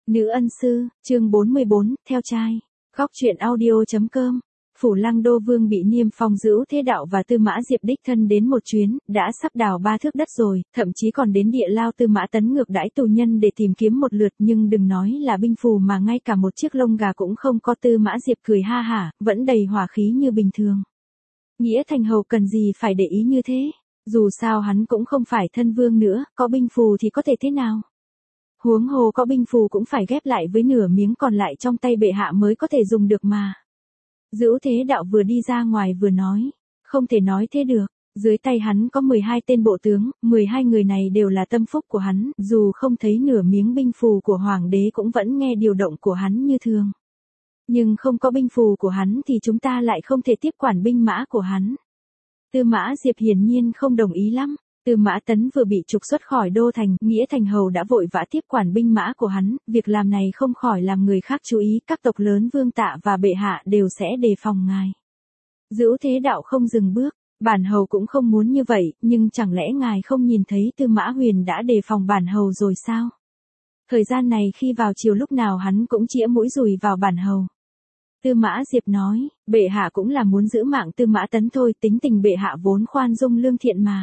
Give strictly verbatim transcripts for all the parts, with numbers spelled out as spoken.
Nữ ân sư, chương bốn mươi bốn, theo trai. Góc truyện audio.com. Phủ Lăng Đô Vương bị Niêm Phong giữ thế đạo và Tư Mã Diệp đích thân đến một chuyến, đã sắp đào ba thước đất rồi, thậm chí còn đến địa lao Tư Mã Tấn ngược đãi tù nhân để tìm kiếm một lượt, nhưng đừng nói là binh phù mà ngay cả một chiếc lông gà cũng không có. Tư Mã Diệp cười ha hả, vẫn đầy hỏa khí như bình thường. Nghĩa Thành Hầu cần gì phải để ý như thế, dù sao hắn cũng không phải thân vương nữa, có binh phù thì có thể thế nào. Huống hồ có binh phù cũng phải ghép lại với nửa miếng còn lại trong tay bệ hạ mới có thể dùng được mà. Dữ Thế Đạo vừa đi ra ngoài vừa nói, không thể nói thế được, dưới tay hắn có mười hai tên bộ tướng, mười hai người này đều là tâm phúc của hắn, dù không thấy nửa miếng binh phù của hoàng đế cũng vẫn nghe điều động của hắn như thường. Nhưng không có binh phù của hắn thì chúng ta lại không thể tiếp quản binh mã của hắn. Tư Mã Diệp hiển nhiên không đồng ý lắm. Tư Mã Tấn vừa bị trục xuất khỏi đô thành, Nghĩa Thành Hầu đã vội vã tiếp quản binh mã của hắn, việc làm này không khỏi làm người khác chú ý, các tộc lớn Vương Tạ và bệ hạ đều sẽ đề phòng ngài. Dữ Thế Đạo không dừng bước, bản hầu cũng không muốn như vậy, nhưng chẳng lẽ ngài không nhìn thấy Tư Mã Huyền đã đề phòng bản hầu rồi sao? Thời gian này khi vào chiều lúc nào hắn cũng chĩa mũi dùi vào bản hầu. Tư Mã Diệp nói, bệ hạ cũng là muốn giữ mạng Tư Mã Tấn thôi, tính tình bệ hạ vốn khoan dung lương thiện mà.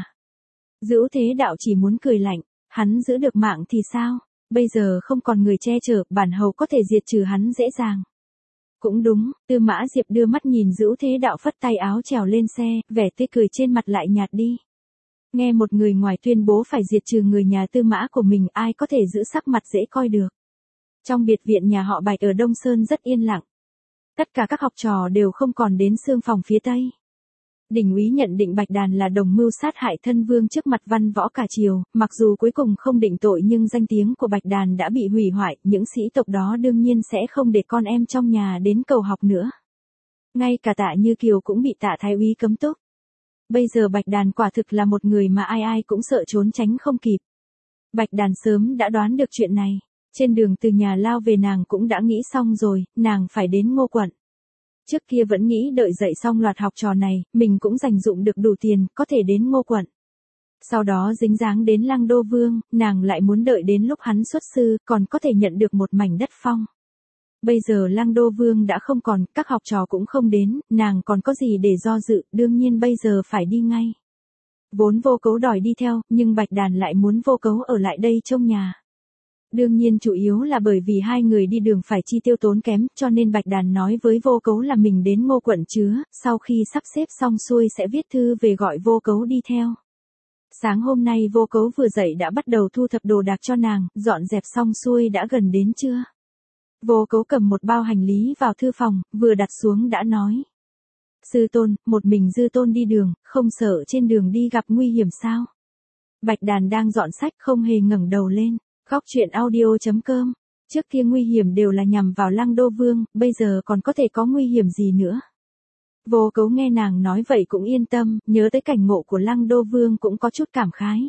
Dữ Thế Đạo chỉ muốn cười lạnh, hắn giữ được mạng thì sao, bây giờ không còn người che chở, bản hầu có thể diệt trừ hắn dễ dàng. Cũng đúng, Tư Mã Diệp đưa mắt nhìn Dữ Thế Đạo phất tay áo trèo lên xe, vẻ tươi cười trên mặt lại nhạt đi. Nghe một người ngoài tuyên bố phải diệt trừ người nhà Tư Mã của mình, ai có thể giữ sắc mặt dễ coi được. Trong biệt viện nhà họ Bạch ở Đông Sơn rất yên lặng. Tất cả các học trò đều không còn đến xương phòng phía Tây. Đình úy nhận định Bạch Đàn là đồng mưu sát hại thân vương trước mặt văn võ cả triều, mặc dù cuối cùng không định tội nhưng danh tiếng của Bạch Đàn đã bị hủy hoại, những sĩ tộc đó đương nhiên sẽ không để con em trong nhà đến cầu học nữa. Ngay cả Tạ Như Kiều cũng bị Tạ Thái úy cấm túc. Bây giờ Bạch Đàn quả thực là một người mà ai ai cũng sợ trốn tránh không kịp. Bạch Đàn sớm đã đoán được chuyện này, trên đường từ nhà lao về nàng cũng đã nghĩ xong rồi, nàng phải đến Ngô quận. Trước kia vẫn nghĩ đợi dạy xong loạt học trò này, mình cũng dành dụm được đủ tiền, có thể đến Ngô quận. Sau đó dính dáng đến Lăng Đô Vương, nàng lại muốn đợi đến lúc hắn xuất sư, còn có thể nhận được một mảnh đất phong. Bây giờ Lăng Đô Vương đã không còn, các học trò cũng không đến, nàng còn có gì để do dự, đương nhiên bây giờ phải đi ngay. Vốn Vô Cấu đòi đi theo, nhưng Bạch Đàn lại muốn Vô Cấu ở lại đây trông nhà. Đương nhiên chủ yếu là bởi vì hai người đi đường phải chi tiêu tốn kém, cho nên Bạch Đàn nói với Vô Cấu là mình đến Ngô quận chứa, sau khi sắp xếp xong xuôi sẽ viết thư về gọi Vô Cấu đi theo. Sáng hôm nay Vô Cấu vừa dậy đã bắt đầu thu thập đồ đạc cho nàng, dọn dẹp xong xuôi đã gần đến trưa. Vô Cấu cầm một bao hành lý vào thư phòng, vừa đặt xuống đã nói. Sư tôn, một mình Dư tôn đi đường, không sợ trên đường đi gặp nguy hiểm sao? Bạch Đàn đang dọn sách không hề ngẩng đầu lên. Góc truyện audio.com. Trước kia nguy hiểm đều là nhằm vào Lăng Đô Vương, bây giờ còn có thể có nguy hiểm gì nữa. Vô Cấu nghe nàng nói vậy cũng yên tâm, nhớ tới cảnh ngộ của Lăng Đô Vương cũng có chút cảm khái.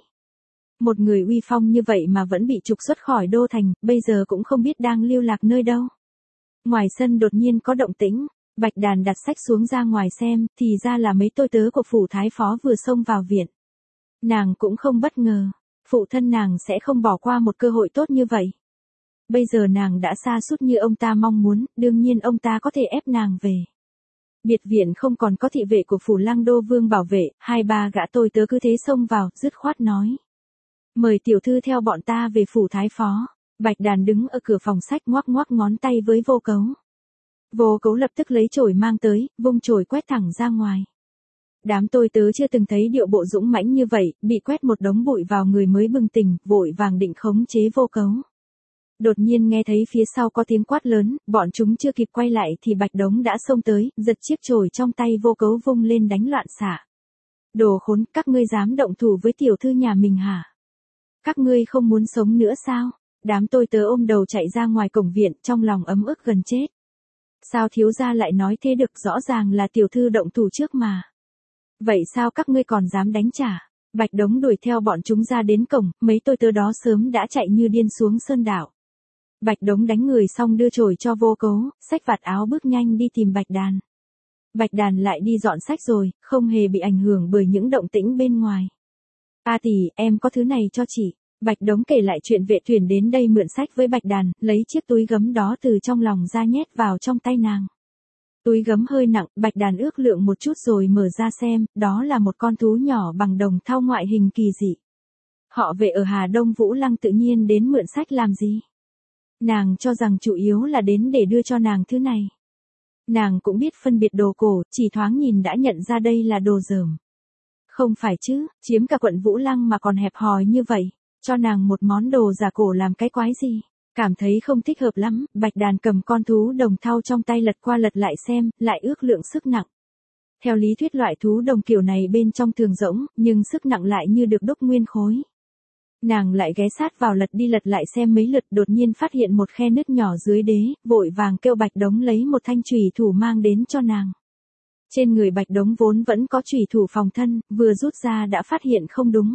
Một người uy phong như vậy mà vẫn bị trục xuất khỏi đô thành, bây giờ cũng không biết đang lưu lạc nơi đâu. Ngoài sân đột nhiên có động tĩnh, Bạch Đàn đặt sách xuống ra ngoài xem, thì ra là mấy tôi tớ của phủ thái phó vừa xông vào viện. Nàng cũng không bất ngờ. Phụ thân nàng sẽ không bỏ qua một cơ hội tốt như vậy. Bây giờ nàng đã sa sút như ông ta mong muốn, đương nhiên ông ta có thể ép nàng về. Biệt viện không còn có thị vệ của phủ Lăng Đô Vương bảo vệ, hai ba gã tôi tớ cứ thế xông vào, dứt khoát nói. Mời tiểu thư theo bọn ta về phủ thái phó. Bạch Đàn đứng ở cửa phòng sách ngoắc ngoắc ngón tay với Vô Cấu. Vô Cấu lập tức lấy chổi mang tới, vung chổi quét thẳng ra ngoài. Đám tôi tớ chưa từng thấy điệu bộ dũng mãnh như vậy, bị quét một đống bụi vào người mới bừng tỉnh, vội vàng định khống chế Vô Cấu. Đột nhiên nghe thấy phía sau có tiếng quát lớn, bọn chúng chưa kịp quay lại thì Bạch Đống đã xông tới, giật chiếc chổi trong tay Vô Cấu vung lên đánh loạn xạ. Đồ khốn, các ngươi dám động thủ với tiểu thư nhà mình hả? Các ngươi không muốn sống nữa sao? Đám tôi tớ ôm đầu chạy ra ngoài cổng viện, trong lòng ấm ức gần chết. Sao thiếu gia lại nói thế được, rõ ràng là tiểu thư động thủ trước mà. Vậy sao các ngươi còn dám đánh trả? Bạch Đống đuổi theo bọn chúng ra đến cổng, mấy tôi tớ đó sớm đã chạy như điên xuống sơn đảo. Bạch Đống đánh người xong đưa chổi cho Vô Cấu, xách vạt áo bước nhanh đi tìm Bạch Đàn. Bạch Đàn lại đi dọn sách rồi, không hề bị ảnh hưởng bởi những động tĩnh bên ngoài. A tỷ, em có thứ này cho chị. Bạch Đống kể lại chuyện vệ tuyển đến đây mượn sách với Bạch Đàn, lấy chiếc túi gấm đó từ trong lòng ra nhét vào trong tay nàng. Túi gấm hơi nặng, Bạch Đàn ước lượng một chút rồi mở ra xem, đó là một con thú nhỏ bằng đồng thau ngoại hình kỳ dị. Họ vệ ở Hà Đông Vũ Lăng tự nhiên đến mượn sách làm gì? Nàng cho rằng chủ yếu là đến để đưa cho nàng thứ này. Nàng cũng biết phân biệt đồ cổ, chỉ thoáng nhìn đã nhận ra đây là đồ dởm. Không phải chứ, chiếm cả quận Vũ Lăng mà còn hẹp hòi như vậy, cho nàng một món đồ giả cổ làm cái quái gì? Cảm thấy không thích hợp lắm, Bạch Đàn cầm con thú đồng thau trong tay lật qua lật lại xem, lại ước lượng sức nặng. Theo lý thuyết loại thú đồng kiểu này bên trong thường rỗng, nhưng sức nặng lại như được đúc nguyên khối. Nàng lại ghé sát vào lật đi lật lại xem mấy lượt, đột nhiên phát hiện một khe nứt nhỏ dưới đế, vội vàng kêu Bạch Đống lấy một thanh chùy thủ mang đến cho nàng. Trên người Bạch Đống vốn vẫn có chùy thủ phòng thân, vừa rút ra đã phát hiện không đúng.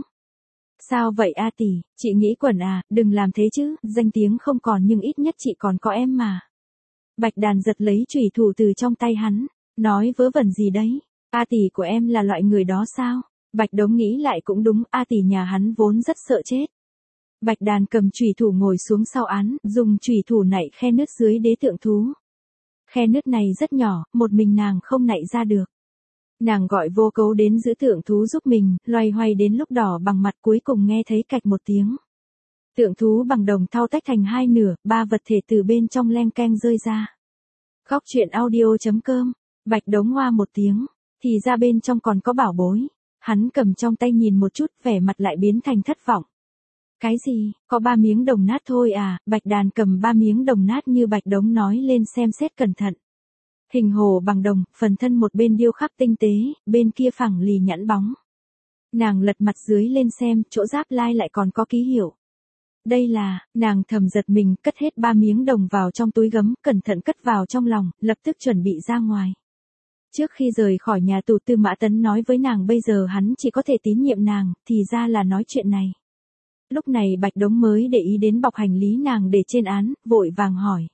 Sao vậy a tỷ, chị nghĩ quẩn à, đừng làm thế chứ, danh tiếng không còn nhưng ít nhất chị còn có em mà. Bạch Đàn giật lấy chùy thủ từ trong tay hắn, nói vớ vẩn gì đấy, a tỷ của em là loại người đó sao? Bạch Đống nghĩ lại cũng đúng, a tỷ nhà hắn vốn rất sợ chết. Bạch Đàn cầm chùy thủ ngồi xuống sau án, dùng chùy thủ nạy khe nứt dưới đế tượng thú. Khe nứt này rất nhỏ, một mình nàng không nạy ra được. Nàng gọi Vô Cấu đến giữ tượng thú giúp mình, loay hoay đến lúc đỏ bằng mặt, cuối cùng nghe thấy cạch một tiếng. Tượng thú bằng đồng thau tách thành hai nửa, ba vật thể từ bên trong leng keng rơi ra. Góc truyện audio chấm com, Bạch Đống hoa một tiếng, thì ra bên trong còn có bảo bối. Hắn cầm trong tay nhìn một chút, vẻ mặt lại biến thành thất vọng. Cái gì, có ba miếng đồng nát thôi à? Bạch Đàn cầm ba miếng đồng nát như Bạch Đống nói lên xem xét cẩn thận. Hình hồ bằng đồng, phần thân một bên điêu khắc tinh tế, bên kia phẳng lì nhẵn bóng. Nàng lật mặt dưới lên xem, chỗ giáp lai lại còn có ký hiệu. Đây là, nàng thầm giật mình, cất hết ba miếng đồng vào trong túi gấm, cẩn thận cất vào trong lòng, lập tức chuẩn bị ra ngoài. Trước khi rời khỏi nhà tù, Tư Mã Tấn nói với nàng bây giờ hắn chỉ có thể tín nhiệm nàng, thì ra là nói chuyện này. Lúc này Bạch Đống mới để ý đến bọc hành lý nàng để trên án, vội vàng hỏi.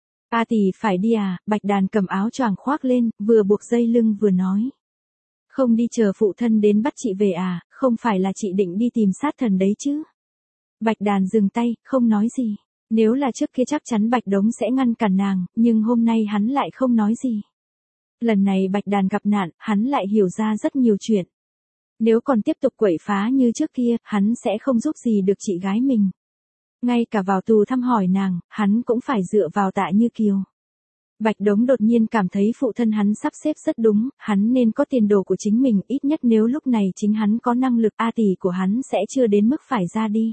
A tỷ phải đi à? Bạch Đàn cầm áo choàng khoác lên, vừa buộc dây lưng vừa nói. Không đi chờ phụ thân đến bắt chị về à, không phải là chị định đi tìm sát thần đấy chứ? Bạch Đàn dừng tay, không nói gì. Nếu là trước kia chắc chắn Bạch Đống sẽ ngăn cản nàng, nhưng hôm nay hắn lại không nói gì. Lần này Bạch Đàn gặp nạn, hắn lại hiểu ra rất nhiều chuyện. Nếu còn tiếp tục quậy phá như trước kia, hắn sẽ không giúp gì được chị gái mình. Ngay cả vào tù thăm hỏi nàng, hắn cũng phải dựa vào Tạ Như Kiều. Bạch Đống đột nhiên cảm thấy phụ thân hắn sắp xếp rất đúng, hắn nên có tiền đồ của chính mình, ít nhất nếu lúc này chính hắn có năng lực, A tỷ của hắn sẽ chưa đến mức phải ra đi.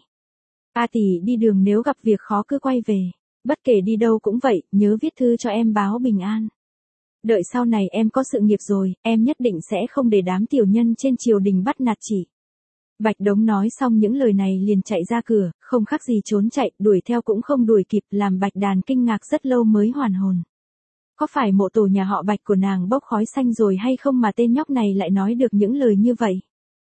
A tỷ đi đường nếu gặp việc khó cứ quay về, bất kể đi đâu cũng vậy, nhớ viết thư cho em báo bình an. Đợi sau này em có sự nghiệp rồi, em nhất định sẽ không để đám tiểu nhân trên triều đình bắt nạt chị. Bạch Đống nói xong những lời này liền chạy ra cửa, không khác gì trốn chạy, đuổi theo cũng không đuổi kịp, làm Bạch Đàn kinh ngạc rất lâu mới hoàn hồn. Có phải mộ tổ nhà họ Bạch của nàng bốc khói xanh rồi hay không mà tên nhóc này lại nói được những lời như vậy?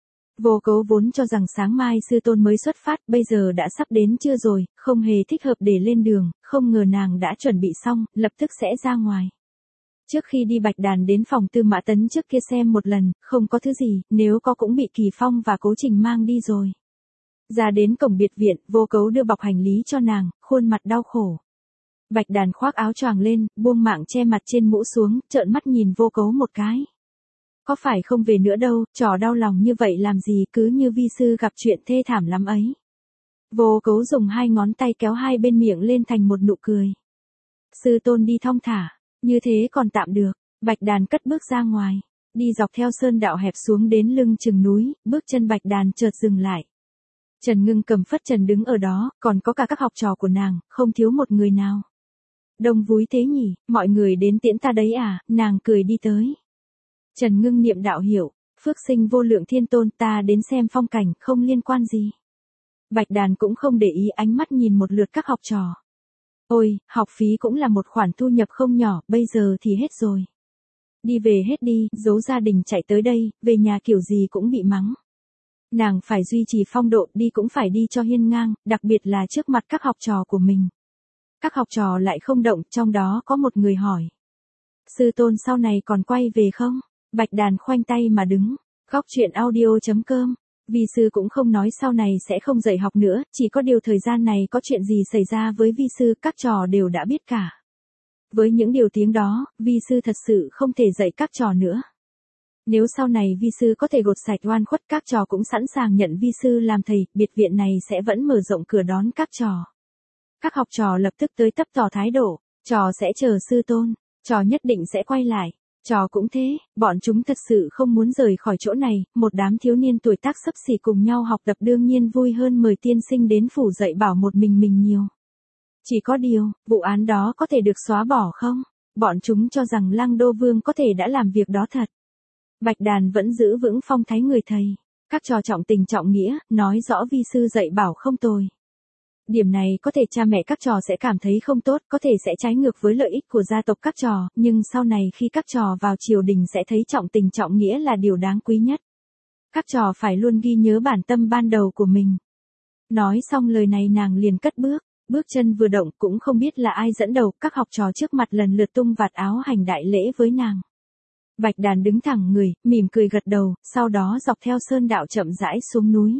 Vô Cấu vốn cho rằng sáng mai sư tôn mới xuất phát, bây giờ đã sắp đến trưa rồi, không hề thích hợp để lên đường, không ngờ nàng đã chuẩn bị xong, lập tức sẽ ra ngoài. Trước khi đi Bạch Đàn đến phòng Tư Mã Tấn trước kia xem một lần, không có thứ gì, nếu có cũng bị Kỳ Phong và Cố Trình mang đi rồi. Ra đến cổng biệt viện, Vô Cấu đưa bọc hành lý cho nàng, khuôn mặt đau khổ. Bạch Đàn khoác áo choàng lên, buông mạng che mặt trên mũ xuống, trợn mắt nhìn Vô Cấu một cái. Có phải không về nữa đâu, trò đau lòng như vậy làm gì, cứ như vi sư gặp chuyện thê thảm lắm ấy. Vô Cấu dùng hai ngón tay kéo hai bên miệng lên thành một nụ cười. Sư tôn đi thong thả. Như thế còn tạm được, Bạch Đàn cất bước ra ngoài, đi dọc theo sơn đạo hẹp xuống đến lưng chừng núi, bước chân Bạch Đàn chợt dừng lại. Trần Ngưng cầm phất trần đứng ở đó, còn có cả các học trò của nàng, không thiếu một người nào. Đông vui thế nhỉ, mọi người đến tiễn ta đấy à, nàng cười đi tới. Trần Ngưng niệm đạo hiểu, phước sinh vô lượng thiên tôn, ta đến xem phong cảnh, không liên quan gì. Bạch Đàn cũng không để ý, ánh mắt nhìn một lượt các học trò. Ôi, học phí cũng là một khoản thu nhập không nhỏ, bây giờ thì hết rồi. Đi về hết đi, giấu gia đình chạy tới đây, về nhà kiểu gì cũng bị mắng. Nàng phải duy trì phong độ, đi cũng phải đi cho hiên ngang, đặc biệt là trước mặt các học trò của mình. Các học trò lại không động, trong đó có một người hỏi. Sư tôn sau này còn quay về không? Bạch Đàn khoanh tay mà đứng. Góc truyện audio chấm com Vi sư cũng không nói sau này sẽ không dạy học nữa, chỉ có điều thời gian này có chuyện gì xảy ra với vi sư các trò đều đã biết cả. Với những điều tiếng đó, vi sư thật sự không thể dạy các trò nữa. Nếu sau này vi sư có thể gột sạch oan khuất, các trò cũng sẵn sàng nhận vi sư làm thầy, biệt viện này sẽ vẫn mở rộng cửa đón các trò. Các học trò lập tức tới tấp tỏ thái độ, trò sẽ chờ sư tôn, trò nhất định sẽ quay lại. Trò cũng thế, bọn chúng thật sự không muốn rời khỏi chỗ này, một đám thiếu niên tuổi tác xấp xỉ cùng nhau học tập đương nhiên vui hơn mời tiên sinh đến phủ dạy bảo một mình mình nhiều. Chỉ có điều, vụ án đó có thể được xóa bỏ không? Bọn chúng cho rằng Lăng Đô Vương có thể đã làm việc đó thật. Bạch Đàn vẫn giữ vững phong thái người thầy. Các trò trọng tình trọng nghĩa, nói rõ vi sư dạy bảo không tồi. Điểm này có thể cha mẹ các trò sẽ cảm thấy không tốt, có thể sẽ trái ngược với lợi ích của gia tộc các trò, nhưng sau này khi các trò vào triều đình sẽ thấy trọng tình trọng nghĩa là điều đáng quý nhất. Các trò phải luôn ghi nhớ bản tâm ban đầu của mình. Nói xong lời này nàng liền cất bước, bước chân vừa động cũng không biết là ai dẫn đầu, các học trò trước mặt lần lượt tung vạt áo hành đại lễ với nàng. Bạch Đàn đứng thẳng người, mỉm cười gật đầu, sau đó dọc theo sơn đạo chậm rãi xuống núi.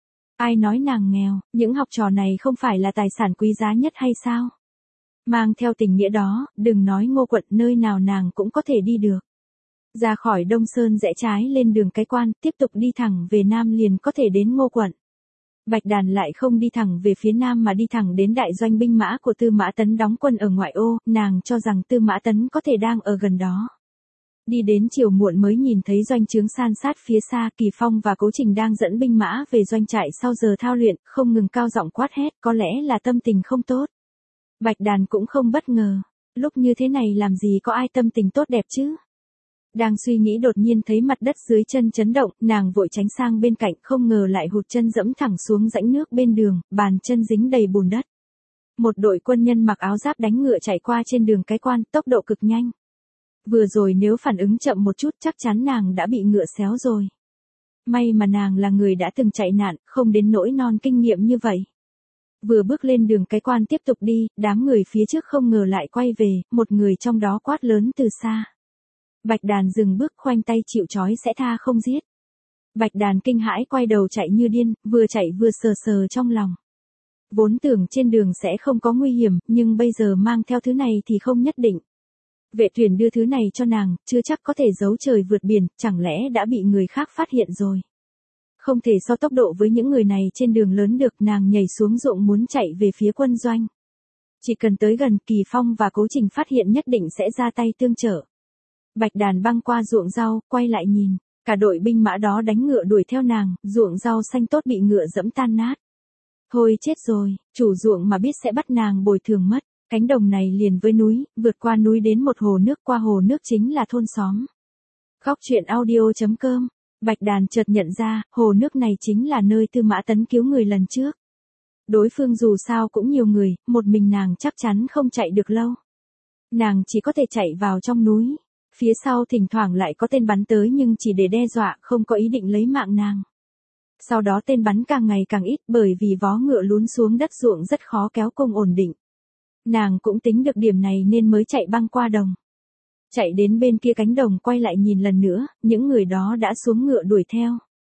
Ai nói nàng nghèo, những học trò này không phải là tài sản quý giá nhất hay sao? Mang theo tình nghĩa đó, đừng nói Ngô quận, nơi nào nàng cũng có thể đi được. Ra khỏi Đông Sơn rẽ trái lên đường Cái Quan, tiếp tục đi thẳng về Nam liền có thể đến Ngô quận. Bạch Đàn lại không đi thẳng về phía Nam mà đi thẳng đến đại doanh binh mã của Tư Mã Tấn đóng quân ở ngoại ô, nàng cho rằng Tư Mã Tấn có thể đang ở gần đó. Đi đến chiều muộn mới nhìn thấy doanh trướng san sát phía xa, Kỳ Phong và Cố Trình đang dẫn binh mã về doanh trại sau giờ thao luyện, không ngừng cao giọng quát hét, có lẽ là tâm tình không tốt. Bạch Đàn cũng không bất ngờ, lúc như thế này làm gì có ai tâm tình tốt đẹp chứ. Đang suy nghĩ đột nhiên thấy mặt đất dưới chân chấn động, nàng vội tránh sang bên cạnh, không ngờ lại hụt chân dẫm thẳng xuống rãnh nước bên đường, bàn chân dính đầy bùn đất. Một đội quân nhân mặc áo giáp đánh ngựa chạy qua trên đường Cái Quan, tốc độ cực nhanh. Vừa rồi nếu phản ứng chậm một chút chắc chắn nàng đã bị ngựa xéo rồi. May mà nàng là người đã từng chạy nạn, không đến nỗi non kinh nghiệm như vậy. Vừa bước lên đường Cái Quan tiếp tục đi, đám người phía trước không ngờ lại quay về, một người trong đó quát lớn từ xa. Bạch Đàn dừng bước, khoanh tay chịu trói sẽ tha không giết. Bạch Đàn kinh hãi quay đầu chạy như điên, vừa chạy vừa sờ sờ trong lòng. Vốn tưởng trên đường sẽ không có nguy hiểm, nhưng bây giờ mang theo thứ này thì không nhất định. Vệ thuyền đưa thứ này cho nàng, chưa chắc có thể giấu trời vượt biển, chẳng lẽ đã bị người khác phát hiện rồi. Không thể so tốc độ với những người này trên đường lớn được, nàng nhảy xuống ruộng muốn chạy về phía quân doanh. Chỉ cần tới gần, Kỳ Phong và Cố Trình phát hiện nhất định sẽ ra tay tương trợ. Bạch Đàn băng qua ruộng rau, quay lại nhìn, cả đội binh mã đó đánh ngựa đuổi theo nàng, ruộng rau xanh tốt bị ngựa dẫm tan nát. Thôi chết rồi, chủ ruộng mà biết sẽ bắt nàng bồi thường mất. Cánh đồng này liền với núi, vượt qua núi đến một hồ nước, qua hồ nước chính là thôn xóm. Góc truyện audio chấm com. Bạch Đàn chợt nhận ra, hồ nước này chính là nơi Tư Mã Tấn cứu người lần trước. Đối phương dù sao cũng nhiều người, một mình nàng chắc chắn không chạy được lâu. Nàng chỉ có thể chạy vào trong núi. Phía sau thỉnh thoảng lại có tên bắn tới nhưng chỉ để đe dọa, không có ý định lấy mạng nàng. Sau đó tên bắn càng ngày càng ít bởi vì vó ngựa lún xuống đất ruộng rất khó kéo cung ổn định. Nàng cũng tính được điểm này nên mới chạy băng qua đồng. Chạy đến bên kia cánh đồng quay lại nhìn lần nữa, những người đó đã xuống ngựa đuổi theo.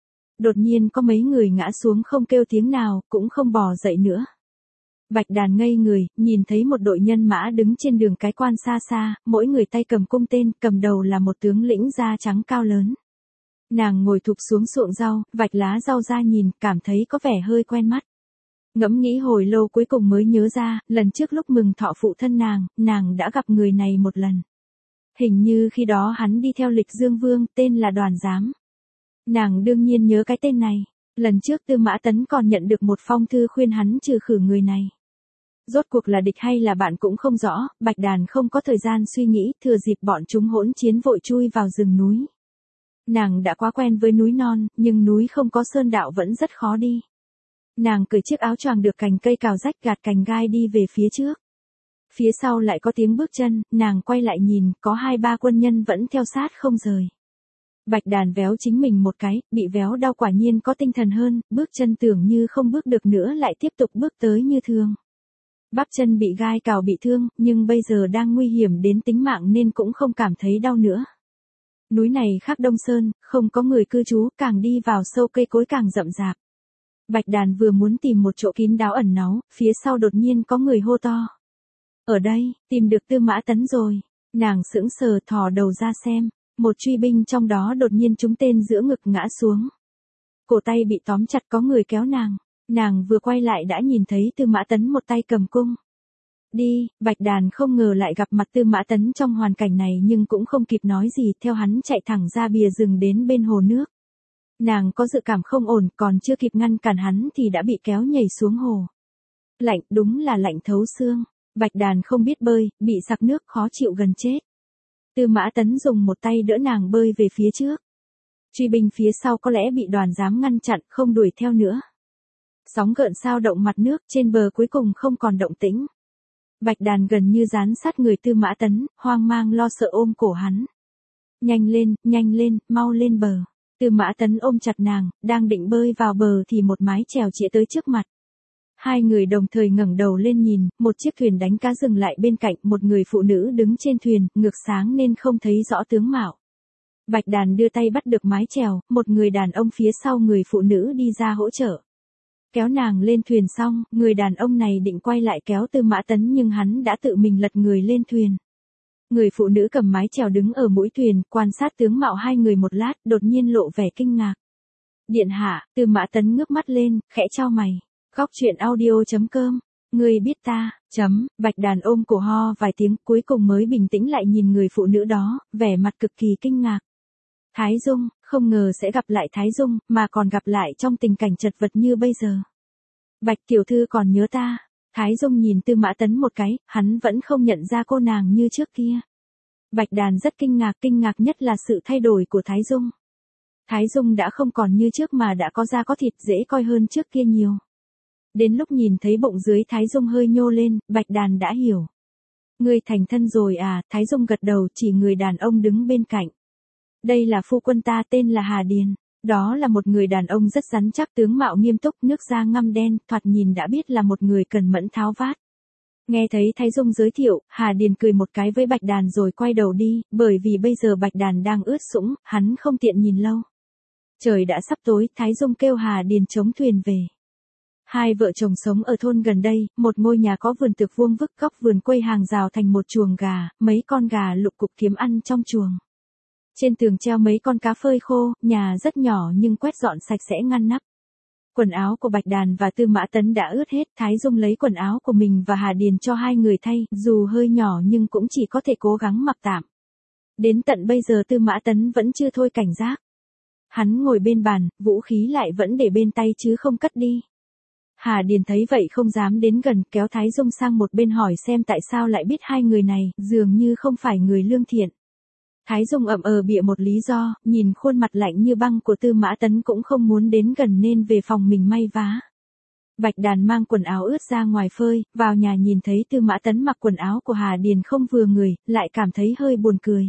Đột nhiên có mấy người ngã xuống không kêu tiếng nào, cũng không bò dậy nữa. Bạch Đàn ngây người, nhìn thấy một đội nhân mã đứng trên đường Cái Quan xa xa, mỗi người tay cầm cung tên, cầm đầu là một tướng lĩnh da trắng cao lớn. Nàng ngồi thụp xuống ruộng rau, vạch lá rau ra nhìn, cảm thấy có vẻ hơi quen mắt. Ngẫm nghĩ hồi lâu cuối cùng mới nhớ ra, lần trước lúc mừng thọ phụ thân nàng, nàng đã gặp người này một lần. Hình như khi đó hắn đi theo Lịch Dương Vương, tên là Đoàn Giám. Nàng đương nhiên nhớ cái tên này, lần trước Tư Mã Tấn còn nhận được một phong thư khuyên hắn trừ khử người này. Rốt cuộc là địch hay là bạn cũng không rõ, Bạch Đàn không có thời gian suy nghĩ, thừa dịp bọn chúng hỗn chiến vội chui vào rừng núi. Nàng đã quá quen với núi non, nhưng núi không có sơn đạo vẫn rất khó đi. Nàng cởi chiếc áo choàng được cành cây cào rách, gạt cành gai đi về phía trước. Phía sau lại có tiếng bước chân, nàng quay lại nhìn, có hai ba quân nhân vẫn theo sát không rời. Bạch Đàn véo chính mình một cái, bị véo đau quả nhiên có tinh thần hơn, bước chân tưởng như không bước được nữa lại tiếp tục bước tới như thường. Bắp chân bị gai cào bị thương, nhưng bây giờ đang nguy hiểm đến tính mạng nên cũng không cảm thấy đau nữa. Núi này khác Đông Sơn, không có người cư trú, càng đi vào sâu cây cối càng rậm rạp. Bạch Đàn vừa muốn tìm một chỗ kín đáo ẩn náu, phía sau đột nhiên có người hô to. Ở đây, tìm được Tư Mã Tấn rồi. Nàng sững sờ thò đầu ra xem, một truy binh trong đó đột nhiên trúng tên giữa ngực ngã xuống. Cổ tay bị tóm chặt có người kéo nàng, nàng vừa quay lại đã nhìn thấy Tư Mã Tấn một tay cầm cung. Đi, Bạch Đàn không ngờ lại gặp mặt Tư Mã Tấn trong hoàn cảnh này nhưng cũng không kịp nói gì, theo hắn chạy thẳng ra bìa rừng đến bên hồ nước. Nàng có dự cảm không ổn, còn chưa kịp ngăn cản hắn thì đã bị kéo nhảy xuống hồ. Lạnh, đúng là lạnh thấu xương. Bạch Đàn không biết bơi, bị sặc nước khó chịu gần chết. Tư Mã Tấn dùng một tay đỡ nàng bơi về phía trước. Truy binh phía sau có lẽ bị đoàn giám ngăn chặn, không đuổi theo nữa. Sóng gợn sao động mặt nước, trên bờ cuối cùng không còn động tĩnh. Bạch Đàn gần như dán sát người Tư Mã Tấn, hoang mang lo sợ ôm cổ hắn. Nhanh lên, nhanh lên, mau lên bờ. Tư Mã Tấn ôm chặt nàng, đang định bơi vào bờ thì một mái chèo chĩa tới trước mặt. Hai người đồng thời ngẩng đầu lên nhìn, một chiếc thuyền đánh cá dừng lại bên cạnh, một người phụ nữ đứng trên thuyền, ngược sáng nên không thấy rõ tướng mạo. Bạch Đàn đưa tay bắt được mái chèo, một người đàn ông phía sau người phụ nữ đi ra hỗ trợ. Kéo nàng lên thuyền xong, người đàn ông này định quay lại kéo Tư Mã Tấn nhưng hắn đã tự mình lật người lên thuyền. Người phụ nữ cầm mái chèo đứng ở mũi thuyền, quan sát tướng mạo hai người một lát, đột nhiên lộ vẻ kinh ngạc. Điện hạ, Tư Mã Tấn ngước mắt lên, khẽ chau mày. Góc truyện audio chấm com, người biết ta, chấm, Bạch Đàn ôm cổ ho vài tiếng cuối cùng mới bình tĩnh lại nhìn người phụ nữ đó, vẻ mặt cực kỳ kinh ngạc. Thái Dung, không ngờ sẽ gặp lại Thái Dung, mà còn gặp lại trong tình cảnh chật vật như bây giờ. Bạch tiểu thư còn nhớ ta. Thái Dung nhìn Tư Mã Tấn một cái, hắn vẫn không nhận ra cô nàng như trước kia. Bạch Đàn rất kinh ngạc, kinh ngạc nhất là sự thay đổi của Thái Dung. Thái Dung đã không còn như trước mà đã có da có thịt, dễ coi hơn trước kia nhiều. Đến lúc nhìn thấy bụng dưới Thái Dung hơi nhô lên, Bạch Đàn đã hiểu. Ngươi thành thân rồi à? Thái Dung gật đầu chỉ người đàn ông đứng bên cạnh. Đây là phu quân ta, tên là Hà Điền. Đó là một người đàn ông rất rắn chắc, tướng mạo nghiêm túc, nước da ngăm đen, thoạt nhìn đã biết là một người cần mẫn tháo vát. Nghe thấy Thái Dung giới thiệu, Hà Điền cười một cái với Bạch Đàn rồi quay đầu đi, bởi vì bây giờ Bạch Đàn đang ướt sũng, hắn không tiện nhìn lâu. Trời đã sắp tối, Thái Dung kêu Hà Điền chống thuyền về. Hai vợ chồng sống ở thôn gần đây, một ngôi nhà có vườn tược vuông vức, góc vườn quây hàng rào thành một chuồng gà, mấy con gà lục cục kiếm ăn trong chuồng. Trên tường treo mấy con cá phơi khô, nhà rất nhỏ nhưng quét dọn sạch sẽ ngăn nắp. Quần áo của Bạch Đàn và Tư Mã Tấn đã ướt hết, Thái Dung lấy quần áo của mình và Hà Điền cho hai người thay, dù hơi nhỏ nhưng cũng chỉ có thể cố gắng mặc tạm. Đến tận bây giờ Tư Mã Tấn vẫn chưa thôi cảnh giác. Hắn ngồi bên bàn, vũ khí lại vẫn để bên tay chứ không cất đi. Hà Điền thấy vậy không dám đến gần, kéo Thái Dung sang một bên hỏi xem tại sao lại biết hai người này, dường như không phải người lương thiện. Thái Dung ậm ờ bịa một lý do, nhìn khuôn mặt lạnh như băng của Tư Mã Tấn cũng không muốn đến gần nên về phòng mình may vá. Bạch Đàn mang quần áo ướt ra ngoài phơi, vào nhà nhìn thấy Tư Mã Tấn mặc quần áo của Hà Điền không vừa người, lại cảm thấy hơi buồn cười.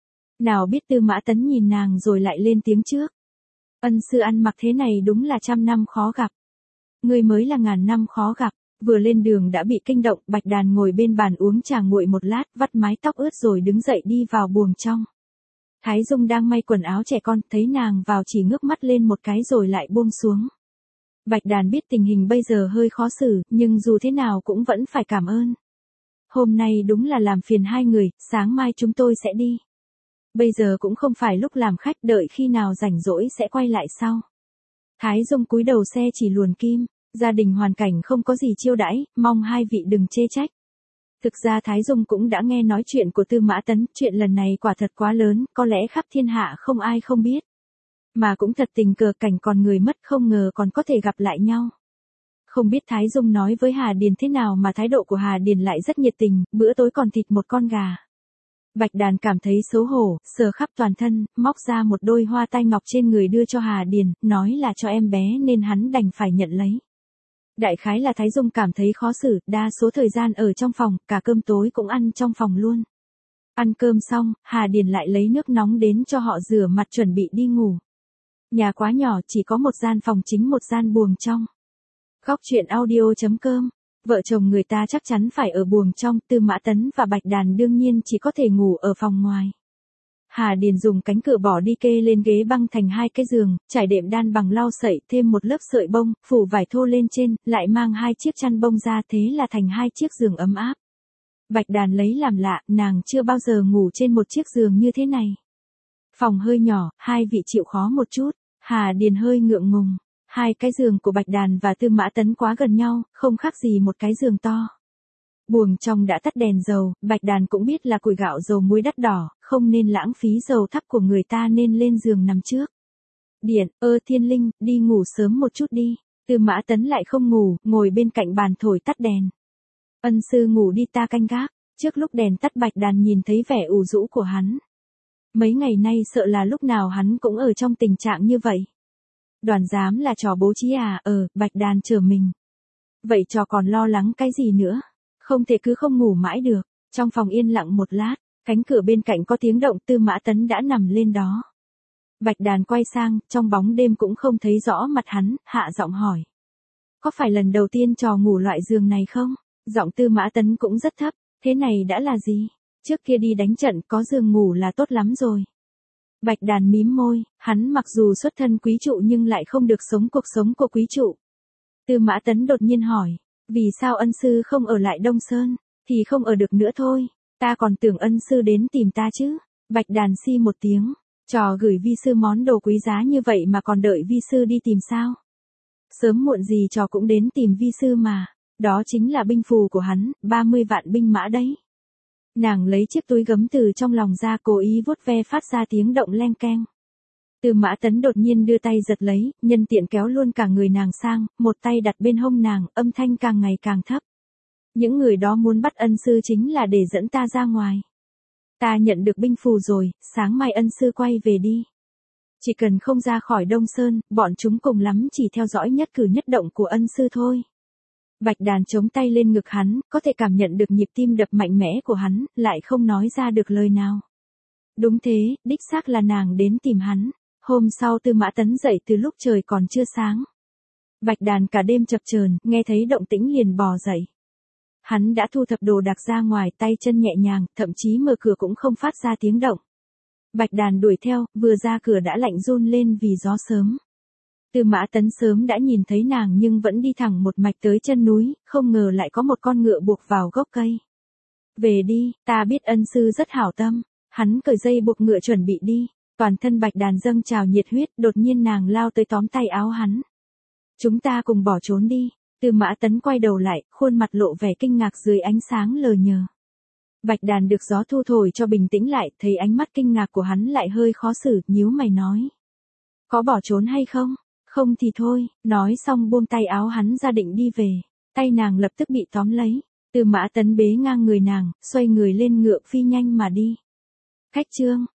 Nào biết Tư Mã Tấn nhìn nàng rồi lại lên tiếng trước. Ân sư ăn mặc thế này đúng là trăm năm khó gặp. Ngươi mới là ngàn năm khó gặp. Vừa lên đường đã bị kinh động, Bạch Đàn ngồi bên bàn uống trà nguội một lát, vắt mái tóc ướt rồi đứng dậy đi vào buồng trong. Thái Dung đang may quần áo trẻ con, thấy nàng vào chỉ ngước mắt lên một cái rồi lại buông xuống. Bạch Đàn biết tình hình bây giờ hơi khó xử, nhưng dù thế nào cũng vẫn phải cảm ơn. Hôm nay đúng là làm phiền hai người, sáng mai chúng tôi sẽ đi. Bây giờ cũng không phải lúc làm khách, đợi khi nào rảnh rỗi sẽ quay lại sau. Thái Dung cúi đầu xe chỉ luồn kim. Gia đình hoàn cảnh không có gì chiêu đãi, mong hai vị đừng chê trách. Thực ra Thái Dung cũng đã nghe nói chuyện của Tư Mã Tấn, chuyện lần này quả thật quá lớn, có lẽ khắp thiên hạ không ai không biết. Mà cũng thật tình cờ cảnh còn người mất không ngờ còn có thể gặp lại nhau. Không biết Thái Dung nói với Hà Điền thế nào mà thái độ của Hà Điền lại rất nhiệt tình, bữa tối còn thịt một con gà. Bạch Đàn cảm thấy xấu hổ, sờ khắp toàn thân, móc ra một đôi hoa tai ngọc trên người đưa cho Hà Điền, nói là cho em bé nên hắn đành phải nhận lấy. Đại khái là Thái Dung cảm thấy khó xử, đa số thời gian ở trong phòng, cả cơm tối cũng ăn trong phòng luôn. Ăn cơm xong, Hà Điền lại lấy nước nóng đến cho họ rửa mặt chuẩn bị đi ngủ. Nhà quá nhỏ, chỉ có một gian phòng chính một gian buồng trong. Góc truyện audio chấm com, vợ chồng người ta chắc chắn phải ở buồng trong, Tư Mã Tấn và Bạch Đàn đương nhiên chỉ có thể ngủ ở phòng ngoài. Hà Điền dùng cánh cửa bỏ đi kê lên ghế băng thành hai cái giường, trải đệm đan bằng lau sậy, thêm một lớp sợi bông, phủ vải thô lên trên, lại mang hai chiếc chăn bông ra, thế là thành hai chiếc giường ấm áp. Bạch Đàn lấy làm lạ, nàng chưa bao giờ ngủ trên một chiếc giường như thế này. Phòng hơi nhỏ, hai vị chịu khó một chút. Hà Điền hơi ngượng ngùng. Hai cái giường của Bạch Đàn và Tư Mã Tấn quá gần nhau, không khác gì một cái giường to. Buồng trong đã tắt đèn dầu, Bạch Đàn cũng biết là củi gạo dầu muối đắt đỏ, không nên lãng phí dầu thắp của người ta nên lên giường nằm trước. Điện, ơ Thiên Linh, đi ngủ sớm một chút đi. Tư Mã Tấn lại không ngủ, ngồi bên cạnh bàn thổi tắt đèn. Ân sư ngủ đi, ta canh gác. Trước lúc đèn tắt Bạch Đàn nhìn thấy vẻ ủ rũ của hắn. Mấy ngày nay sợ là lúc nào hắn cũng ở trong tình trạng như vậy. Đoàn giám là trò bố trí à? Ờ, Bạch Đàn trở mình. Vậy trò còn lo lắng cái gì nữa? Không thể cứ không ngủ mãi được. Trong phòng yên lặng một lát, cánh cửa bên cạnh có tiếng động, Tư Mã Tấn đã nằm lên đó. Bạch Đàn quay sang, trong bóng đêm cũng không thấy rõ mặt hắn, hạ giọng hỏi. Có phải lần đầu tiên trò ngủ loại giường này không? Giọng Tư Mã Tấn cũng rất thấp, thế này đã là gì? Trước kia đi đánh trận có giường ngủ là tốt lắm rồi. Bạch Đàn mím môi, hắn mặc dù xuất thân quý trụ nhưng lại không được sống cuộc sống của quý trụ. Tư Mã Tấn đột nhiên hỏi, vì sao ân sư không ở lại Đông Sơn? Thì không ở được nữa thôi, ta còn tưởng ân sư đến tìm ta chứ. Bạch Đàn xi một tiếng, trò gửi vi sư món đồ quý giá như vậy mà còn đợi vi sư đi tìm sao? Sớm muộn gì trò cũng đến tìm vi sư mà, đó chính là binh phù của hắn, ba mươi vạn binh mã đấy. Nàng lấy chiếc túi gấm từ trong lòng ra, cố ý vuốt ve phát ra tiếng động leng keng. Tư Mã Tấn đột nhiên đưa tay giật lấy, nhân tiện kéo luôn cả người nàng sang, một tay đặt bên hông nàng, âm thanh càng ngày càng thấp. Những người đó muốn bắt ân sư chính là để dẫn ta ra ngoài. Ta nhận được binh phù rồi, sáng mai ân sư quay về đi. Chỉ cần không ra khỏi Đông Sơn, bọn chúng cùng lắm chỉ theo dõi nhất cử nhất động của ân sư thôi. Bạch Đàn chống tay lên ngực hắn, có thể cảm nhận được nhịp tim đập mạnh mẽ của hắn, lại không nói ra được lời nào. Đúng thế, đích xác là nàng đến tìm hắn. Hôm sau Tư Mã Tấn dậy từ lúc trời còn chưa sáng. Bạch Đàn cả đêm chập chờn, nghe thấy động tĩnh liền bò dậy. Hắn đã thu thập đồ đạc ra ngoài, tay chân nhẹ nhàng, thậm chí mở cửa cũng không phát ra tiếng động. Bạch Đàn đuổi theo, vừa ra cửa đã lạnh run lên vì gió sớm. Tư Mã Tấn sớm đã nhìn thấy nàng nhưng vẫn đi thẳng một mạch tới chân núi, không ngờ lại có một con ngựa buộc vào gốc cây. Về đi, ta biết ân sư rất hảo tâm. Hắn cởi dây buộc ngựa chuẩn bị đi. Toàn thân Bạch Đàn dâng trào nhiệt huyết, đột nhiên nàng lao tới tóm tay áo hắn. Chúng ta cùng bỏ trốn đi. Tư Mã Tấn quay đầu lại, khuôn mặt lộ vẻ kinh ngạc dưới ánh sáng lờ nhờ. Bạch Đàn được gió thu thổi cho bình tĩnh lại, thấy ánh mắt kinh ngạc của hắn lại hơi khó xử, nhíu mày nói. Có bỏ trốn hay không? Không thì thôi, nói xong buông tay áo hắn ra định đi về. Tay nàng lập tức bị tóm lấy. Tư Mã Tấn bế ngang người nàng, xoay người lên ngựa phi nhanh mà đi. Khách trương,